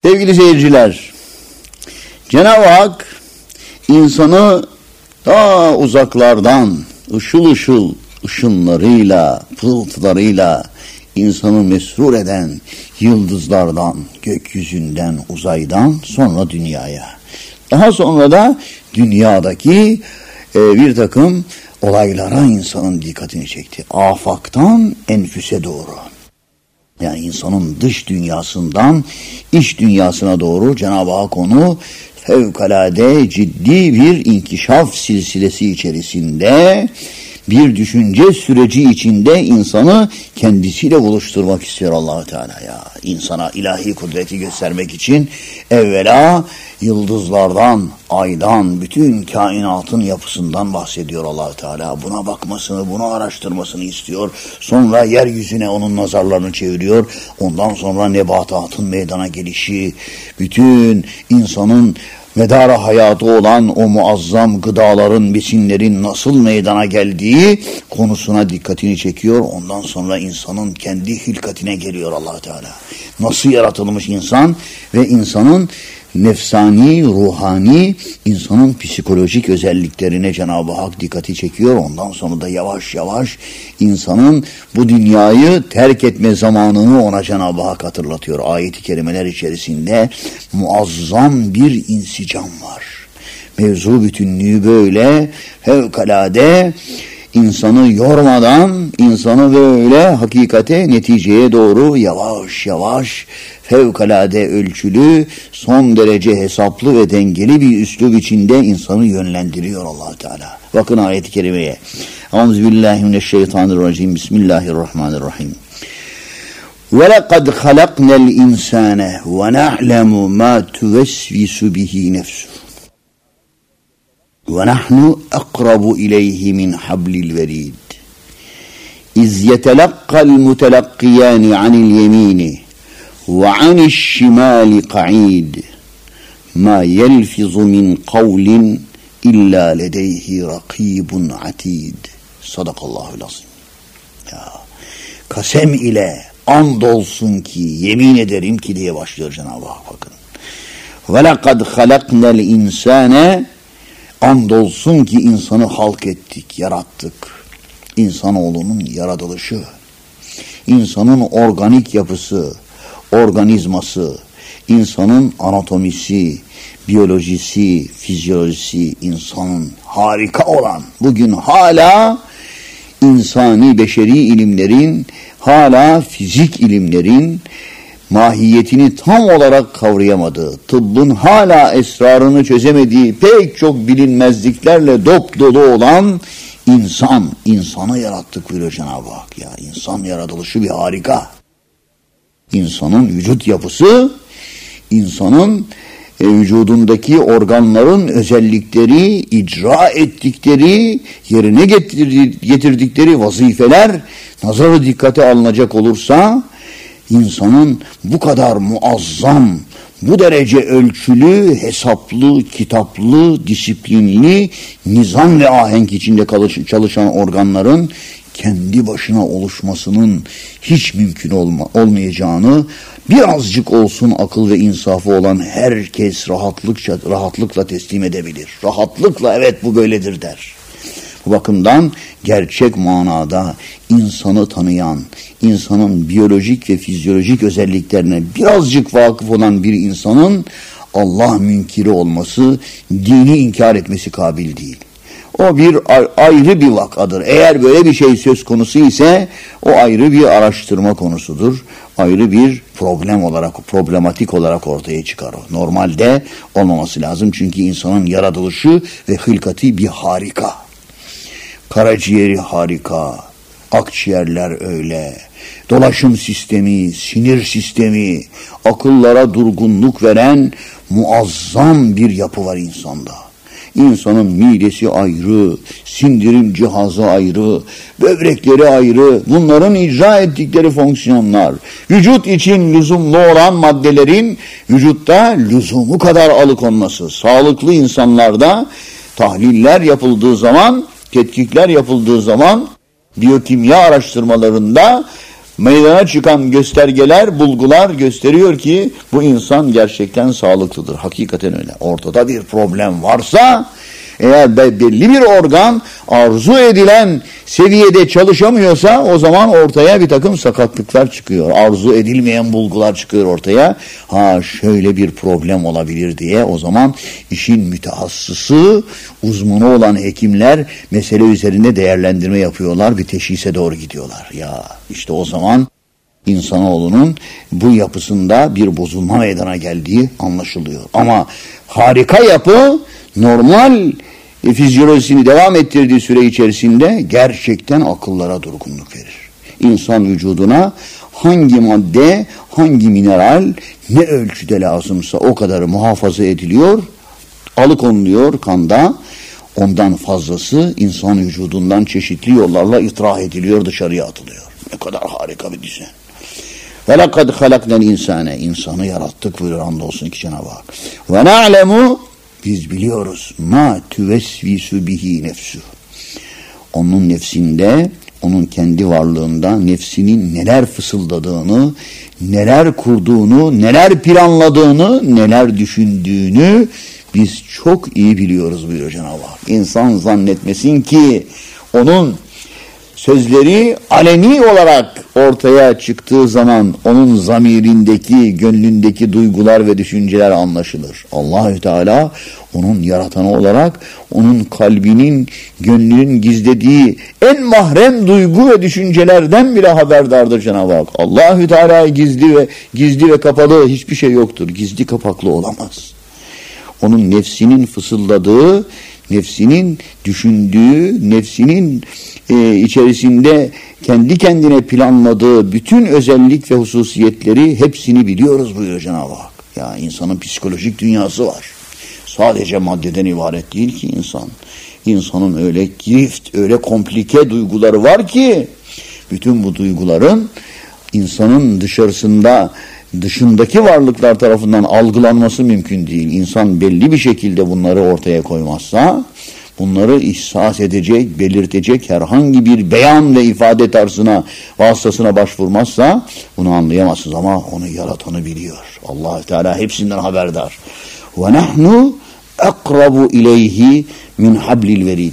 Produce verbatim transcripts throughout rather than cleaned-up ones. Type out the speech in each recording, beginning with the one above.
Sevgili seyirciler, Cenab-ı Hak insanı ta uzaklardan ışıl ışıl ışınlarıyla, pırıltılarıyla insanı mesrur eden yıldızlardan, gökyüzünden, uzaydan sonra dünyaya. Daha sonra da dünyadaki e, bir takım olaylara insanın dikkatini çekti. Afaktan enfüse doğru. Yani insanın dış dünyasından iç dünyasına doğru Cenab-ı Hak onu fevkalade ciddi bir inkişaf silsilesi içerisinde, bir düşünce süreci içinde insanı kendisiyle buluşturmak istiyor Allah-u Teala ya. İnsana ilahi kudreti göstermek için evvela yıldızlardan, aydan, bütün kainatın yapısından bahsediyor Allah-u Teala. Buna bakmasını, bunu araştırmasını istiyor. Sonra yeryüzüne onun nazarlarını çeviriyor. Ondan sonra nebatatın meydana gelişi, bütün insanın medara hayatı olan o muazzam gıdaların, besinlerin nasıl meydana geldiği konusuna dikkatini çekiyor. Ondan sonra insanın kendi hilkatine geliyor Allah Teala. Nasıl yaratılmış insan ve insanın nefsani, ruhani, insanın psikolojik özelliklerine Cenab-ı Hak dikkati çekiyor. Ondan sonra da yavaş yavaş insanın bu dünyayı terk etme zamanını ona Cenab-ı Hak hatırlatıyor. Ayet-i kerimeler içerisinde muazzam bir insicam var. Mevzu bütünlüğü böyle fevkalade insanı yormadan, insanı böyle hakikate, neticeye doğru yavaş yavaş fevkalade ölçülü, son derece hesaplı ve dengeli bir üslub içinde insanı yönlendiriyor Allah Teala. Bakın ayet-i kerimeye. Euzubillahimineşşeytanirracim. Bismillahirrahmanirrahim. Ve lekad halaknel insane ve na'lemu ma tuvesvisu bihi nefsuh. Ve nahnu akrabu ileyhi min hablil verid. İz yetelakkal mutelakkiyani anil yemini ve anil şimali qa'id. Ma yelfizu min kavlin illa ledeyhi rakibun atid. Sadakallahul azim. Ya, kasem ile andolsun ki, yemin ederim ki diye başlıyor Cenab-ı Hak, bakın. Ve lekad halaknel insane, andolsun ki insanı halk ettik, yarattık. İnsanoğlunun yaratılışı, insanın organik yapısı, organizması, insanın anatomisi, biyolojisi, fizyolojisi, insanın harika olan, bugün hala insani, beşeri ilimlerin, hala fizik ilimlerin mahiyetini tam olarak kavrayamadığı, tıbbın hala esrarını çözemediği pek çok bilinmezliklerle dop dolu olan insan, insanı yarattık buyuruyor Cenab-ı Hak ya. İnsan yaratılışı bir harika. İnsanın vücut yapısı, insanın e, vücudundaki organların özellikleri, icra ettikleri, yerine getirdikleri vazifeler nazarı dikkate alınacak olursa, İnsanın bu kadar muazzam, bu derece ölçülü, hesaplı, kitaplı, disiplinli, nizam ve ahenk içinde çalışan organların kendi başına oluşmasının hiç mümkün olma, olmayacağını birazcık olsun akıl ve insafı olan herkes rahatlıkça, rahatlıkla teslim edebilir. Rahatlıkla evet bu böyledir der. Bu bakımdan gerçek manada insanı tanıyan, insanın biyolojik ve fizyolojik özelliklerine birazcık vakıf olan bir insanın Allah münkiri olması, dini inkar etmesi kabil değil. O bir ayrı bir vakadır. Eğer böyle bir şey söz konusu ise o ayrı bir araştırma konusudur. Ayrı bir problem olarak, problematik olarak ortaya çıkar o. Normalde olmaması lazım çünkü insanın yaratılışı ve hılkati bir harika. Karaciğeri harika, akciğerler öyle, dolaşım sistemi, sinir sistemi, akıllara durgunluk veren muazzam bir yapı var insanda. İnsanın midesi ayrı, sindirim cihazı ayrı, böbrekleri ayrı, bunların icra ettikleri fonksiyonlar, vücut için lüzumlu olan maddelerin vücutta lüzumu kadar alıkonması, sağlıklı insanlarda tahliller yapıldığı zaman, tetkikler yapıldığı zaman, biyokimya araştırmalarında meydana çıkan göstergeler, bulgular gösteriyor ki bu insan gerçekten sağlıklıdır. Hakikaten öyle. Ortada bir problem varsa, eğer belli bir organ arzu edilen seviyede çalışamıyorsa, o zaman ortaya bir takım sakatlıklar çıkıyor. Arzu edilmeyen bulgular çıkıyor ortaya. Ha, şöyle bir problem olabilir diye o zaman işin mütehassısı, uzmanı olan hekimler mesele üzerinde değerlendirme yapıyorlar. Bir teşhise doğru gidiyorlar. Ya işte o zaman insanoğlunun bu yapısında bir bozulma meydana geldiği anlaşılıyor. Ama harika yapı normal e, fizyolojisini devam ettirdiği süre içerisinde gerçekten akıllara durgunluk verir. İnsan vücuduna hangi madde, hangi mineral ne ölçüde lazımsa o kadarı muhafaza ediliyor, alıkonuluyor kanda. Ondan fazlası insan vücudundan çeşitli yollarla itrah ediliyor, dışarıya atılıyor. Ne kadar harika bir düzen. وَلَقَدْ خَلَقْنَا الْاِنْسَانَ İnsanı yarattık buyuruyor andolsun ki Cenab-ı Hak. وَنَعْلَمُ Biz biliyoruz. مَا تُوَسْوِسُ بِهِ نَفْسُهُ Onun nefsinde, onun kendi varlığında nefsinin neler fısıldadığını, neler kurduğunu, neler planladığını, neler düşündüğünü biz çok iyi biliyoruz buyuruyor Cenab-ı Hak. İnsan zannetmesin ki onun sözleri aleni olarak ortaya çıktığı zaman onun zamirindeki, gönlündeki duygular ve düşünceler anlaşılır. Allahü Teala onun yaratanı olarak onun kalbinin, gönlünün gizlediği en mahrem duygu ve düşüncelerden bile haberdardır Cenab-ı Hak. Allahü Teala gizli ve gizli ve kapalı hiçbir şey yoktur. Gizli kapaklı olamaz. Onun nefsinin fısıldadığı, nefsinin düşündüğü, nefsinin e, içerisinde kendi kendine planladığı bütün özellik ve hususiyetleri hepsini biliyoruz buyuruyor Cenab-ı Hak. Ya insanın psikolojik dünyası var. Sadece maddeden ibaret değil ki insan. İnsanın öyle girift, öyle komplike duyguları var ki bütün bu duyguların insanın dışarısında dışındaki varlıklar tarafından algılanması mümkün değil. İnsan belli bir şekilde bunları ortaya koymazsa, bunları ihsas edecek, belirtecek herhangi bir beyan ve ifade tarzına, vasıtasına başvurmazsa bunu anlayamazsınız ama onu yaratanı biliyor. Allah Teala hepsinden haberdar. Ve nahnu akrabu ileyhi min hablil verid.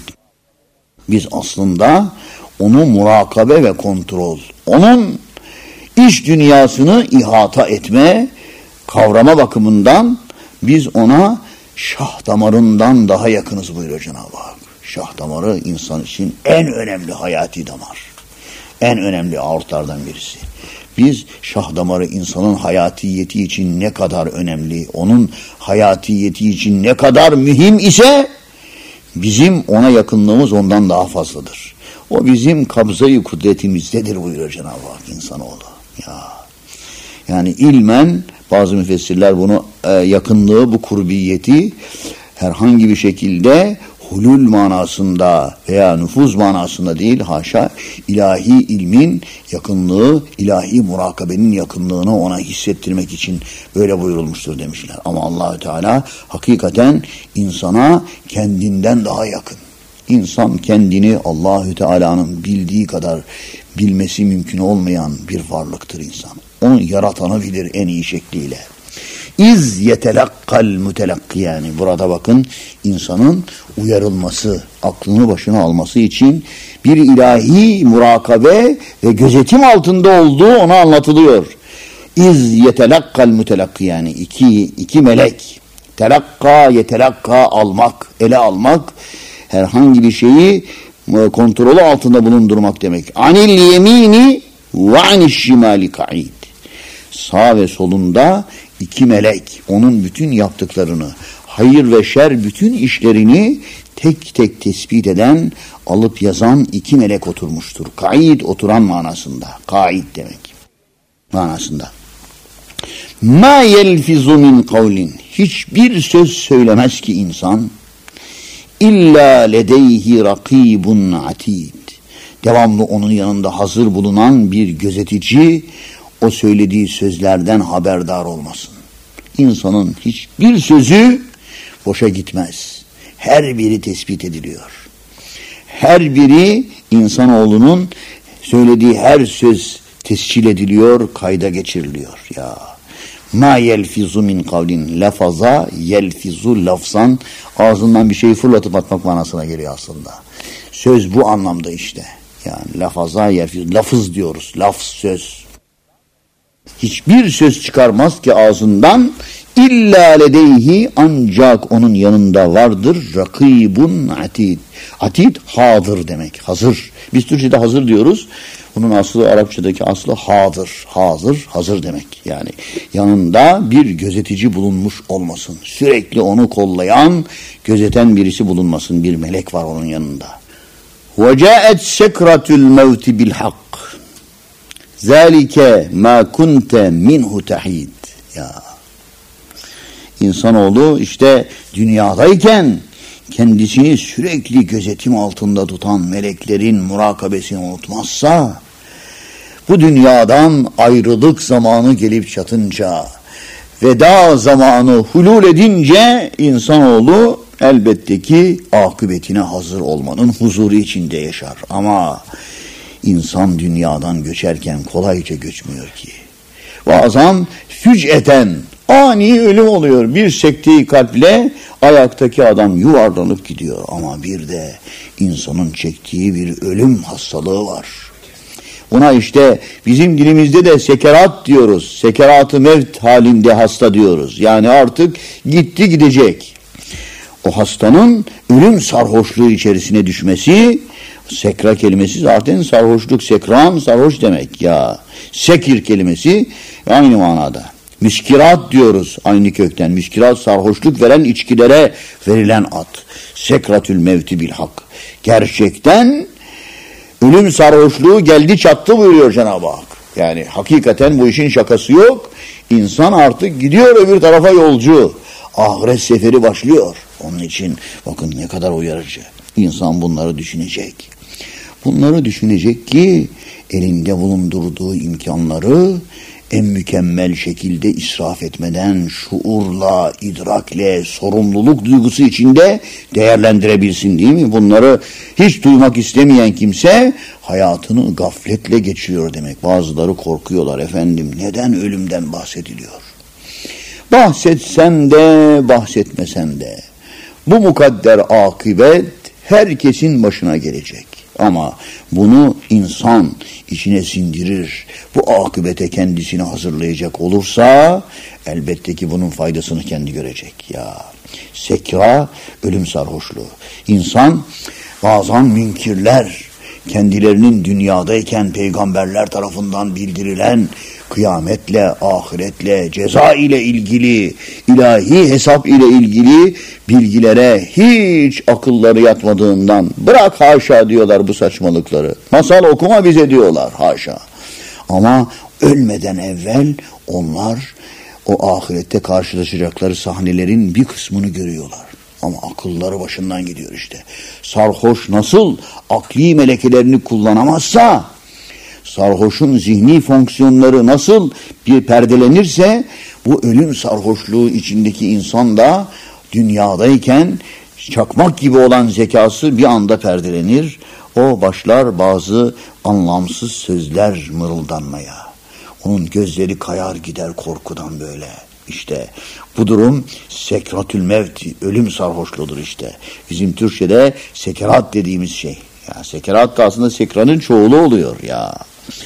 Biz aslında onu murakabe ve kontrol, onun İş dünyasını ihata etme, kavrama bakımından biz ona şah damarından daha yakınız buyuruyor Cenab-ı Hak. Şah damarı insan için en önemli hayati damar. En önemli aortlardan birisi. Biz şah damarı insanın hayatiyeti için ne kadar önemli, onun hayatiyeti için ne kadar mühim ise bizim ona yakınlığımız ondan daha fazladır. O bizim kabzayı kudretimizdedir buyuruyor Cenab-ı Hak insanoğlu. Ya. Yani ilmen bazı müfessirler bunu e, yakınlığı, bu kurbiyeti herhangi bir şekilde hulul manasında veya nüfuz manasında değil, haşa, ilahi ilmin yakınlığı, ilahi murakabenin yakınlığını ona hissettirmek için böyle buyurulmuştur demişler. Ama Allahü Teala hakikaten insana kendinden daha yakın. İnsan kendini Allahü Teala'nın bildiği kadar bilmesi mümkün olmayan bir varlıktır insan. Onu yaratanı bilir en iyi şekliyle. İz yetelakkal mutelakki, yani burada bakın insanın uyarılması, aklını başına alması için bir ilahi murakabe ve gözetim altında olduğu ona anlatılıyor. İz yetelakkal mutelakki, yani iki, iki melek. Telakka, yetelakka, almak, ele almak, herhangi bir şeyi kontrolü altında bulundurmak demek. Anil yemini ve aniş şimali ka'id. Sağ ve solunda iki melek onun bütün yaptıklarını, hayır ve şer bütün işlerini tek tek tespit eden, alıp yazan iki melek oturmuştur. Ka'id oturan manasında. Ka'id demek manasında. Ma yelfizu min kavlin. Hiçbir söz söylemez ki insan. İlla ledeyhi rakibun atid. Devamlı onun yanında hazır bulunan bir gözetici o söylediği sözlerden haberdar olmasın. İnsanın hiçbir sözü boşa gitmez. Her biri tespit ediliyor. Her biri insanoğlunun söylediği her söz tescil ediliyor, kayda geçiriliyor. Ya ma yelfizu min kavlin lafaza yelfizu lafzan, ağzından bir şeyi fırlatıp atmak manasına geliyor aslında. Söz bu anlamda işte. Yani lafaza yelfizu, lafız diyoruz. Laf, söz. Hiçbir söz çıkarmaz ki ağzından illa ledeyhi, ancak onun yanında vardır rakibun atid. Atid hadır demek. Hazır. Biz Türkçe'de hazır diyoruz. Bunun aslı, Arapçadaki aslı hadır. Hazır, hazır demek. Yani yanında bir gözetici bulunmuş olmasın. Sürekli onu kollayan, gözeten birisi bulunmasın. Bir melek var onun yanında. وَجَاءَتْ سَكْرَةُ الْمَوْتِ بِالْحَقِّ ذَٰلِكَ مَا كُنْتَ مِنْهُ تَحِيدٍ. Ya İnsanoğlu işte dünyadayken kendisini sürekli gözetim altında tutan meleklerin murakabesini unutmazsa, bu dünyadan ayrılık zamanı gelip çatınca, veda zamanı hulul edince insanoğlu elbette ki akıbetine hazır olmanın huzuru içinde yaşar. Ama insan dünyadan göçerken kolayca göçmüyor ki. Bazen füc'eten ani ölüm oluyor. Bir sekteyi kalple ayaktaki adam yuvarlanıp gidiyor. Ama bir de insanın çektiği bir ölüm hastalığı var. Buna işte bizim dilimizde de sekerat diyoruz. Sekerat-ı mevt halinde hasta diyoruz. Yani artık gitti gidecek. O hastanın ölüm sarhoşluğu içerisine düşmesi, sekra kelimesi zaten sarhoşluk, sekran sarhoş demek ya. Sekir kelimesi aynı manada. Müskirat diyoruz aynı kökten. Müskirat sarhoşluk veren içkilere verilen ad. Sekratül mevti bil hak. Gerçekten ölüm sarhoşluğu geldi çattı buyuruyor Cenab-ı Hak. Yani hakikaten bu işin şakası yok. İnsan artık gidiyor öbür tarafa yolcu. Ahiret seferi başlıyor. Onun için bakın ne kadar uyarıcı. İnsan bunları düşünecek. Bunları düşünecek ki elinde bulundurduğu imkanları en mükemmel şekilde israf etmeden şuurla, idrakle, sorumluluk duygusu içinde değerlendirebilsin, değil mi? Bunları hiç duymak istemeyen kimse hayatını gafletle geçiriyor demek. Bazıları korkuyorlar, efendim neden ölümden bahsediliyor? Bahsetsen de bahsetmesen de bu mukadder akıbet herkesin başına gelecek. Ama bunu insan içine sindirir, bu akıbete kendisini hazırlayacak olursa elbette ki bunun faydasını kendi görecek. Ya sekra, ölüm sarhoşluğu. İnsan bazen münkirler, kendilerinin dünyadayken peygamberler tarafından bildirilen kıyametle, ahiretle, ceza ile ilgili, ilahi hesap ile ilgili bilgilere hiç akılları yatmadığından bırak haşa diyorlar bu saçmalıkları. Masal okuma bize diyorlar haşa. Ama ölmeden evvel onlar o ahirette karşılaşacakları sahnelerin bir kısmını görüyorlar. Ama akılları başından gidiyor işte. Sarhoş nasıl akli melekelerini kullanamazsa, sarhoşun zihni fonksiyonları nasıl bir perdelenirse, bu ölüm sarhoşluğu içindeki insan da dünyadayken çakmak gibi olan zekası bir anda perdelenir. O başlar bazı anlamsız sözler mırıldanmaya. Onun gözleri kayar gider korkudan böyle. İşte bu durum sekratül mevt, ölüm sarhoşluğudur işte. Bizim Türkçe'de sekerat dediğimiz şey. Ya sekerat da aslında sekranın çoğulu oluyor ya.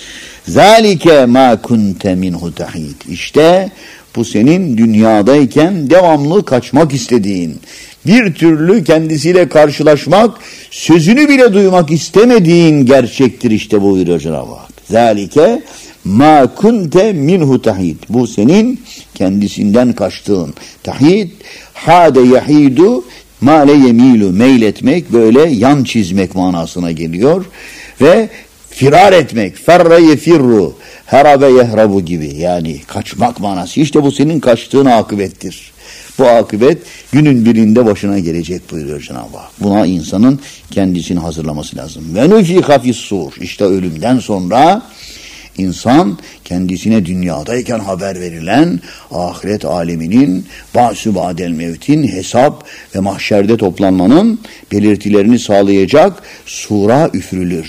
Zalike ma kunte minhu tahid. İşte bu senin dünyadayken devamlı kaçmak istediğin, bir türlü kendisiyle karşılaşmak, sözünü bile duymak istemediğin gerçektir işte buyuruyor Cenab-ı Hak. Zalike ma kunte minhu tahid. Bu senin kendisinden kaçtığın. Tahid, hade yahidu, male yemilu, meyletmek, böyle yan çizmek manasına geliyor. Ve firar etmek, ferre yefirru, herabe yehrabu gibi, yani kaçmak manası. İşte bu senin kaçtığın akıbettir. Bu akıbet günün birinde başına gelecek buyuruyor Cenab-ı Hak. Buna insanın kendisini hazırlaması lazım. Ve nufika fis-sur. İşte ölümden sonra İnsan kendisine dünyadayken haber verilen ahiret aleminin, ba'su ba'del mevtin, hesap ve mahşerde toplanmanın belirtilerini sağlayacak sura üfürülür.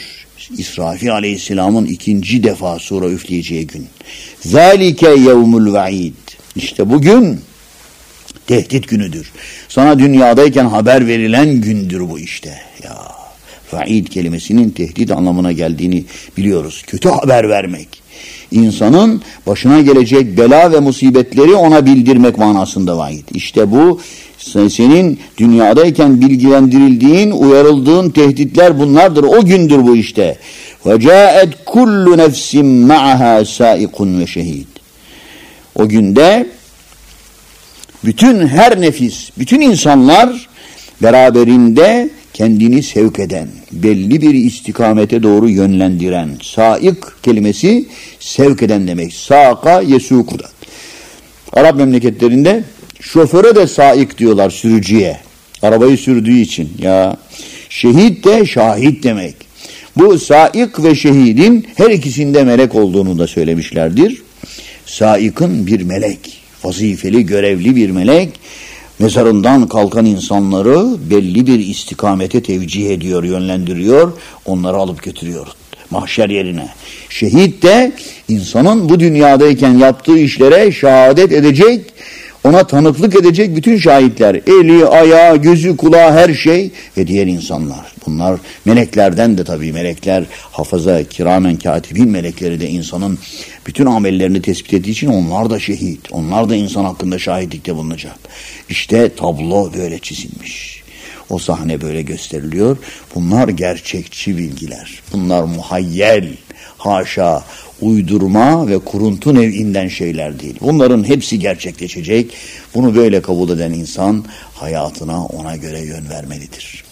İsrafil aleyhisselamın ikinci defa sura üfleyeceği gün. Zalike yevmul vaid. İşte bugün tehdit günüdür. Sana dünyadayken haber verilen gündür bu işte. Ya, vaid kelimesinin tehdit anlamına geldiğini biliyoruz. Kötü haber vermek. İnsanın başına gelecek bela ve musibetleri ona bildirmek manasında vaid. İşte bu senin dünyadayken bilgilendirildiğin, uyarıldığın tehditler bunlardır. O gündür bu işte. وَجَاءَتْ كُلُّ نَفْسٍ مَعَهَا سَائِقٌ وَشَهِيدٌ. O günde bütün her nefis, bütün insanlar beraberinde kendini sevk eden, belli bir istikamete doğru yönlendiren, saik kelimesi sevk eden demek. Saka yesukudan. Arap memleketlerinde şoföre de saik diyorlar, sürücüye. Arabayı sürdüğü için. Ya şehit de şahit demek. Bu saik ve şehidin her ikisinde melek olduğunu da söylemişlerdir. Saik'ın bir melek, vazifeli, görevli bir melek, mezarından kalkan insanları belli bir istikamete tevcih ediyor, yönlendiriyor, onları alıp götürüyor mahşer yerine. Şehit de insanın bu dünyadayken yaptığı işlere şehadet edecek, ona tanıklık edecek bütün şahitler, eli, ayağı, gözü, kulağı, her şey ve diğer insanlar. Bunlar meleklerden de tabii, melekler hafaza, kiramen katibin melekleri de insanın bütün amellerini tespit ettiği için onlar da şehit. Onlar da insan hakkında şahitlikte bulunacak. İşte tablo böyle çizilmiş. O sahne böyle gösteriliyor. Bunlar gerçekçi bilgiler. Bunlar muhayyel, haşa, uydurma ve kuruntu nev'inden şeyler değil. Bunların hepsi gerçekleşecek. Bunu böyle kabul eden insan hayatına ona göre yön vermelidir.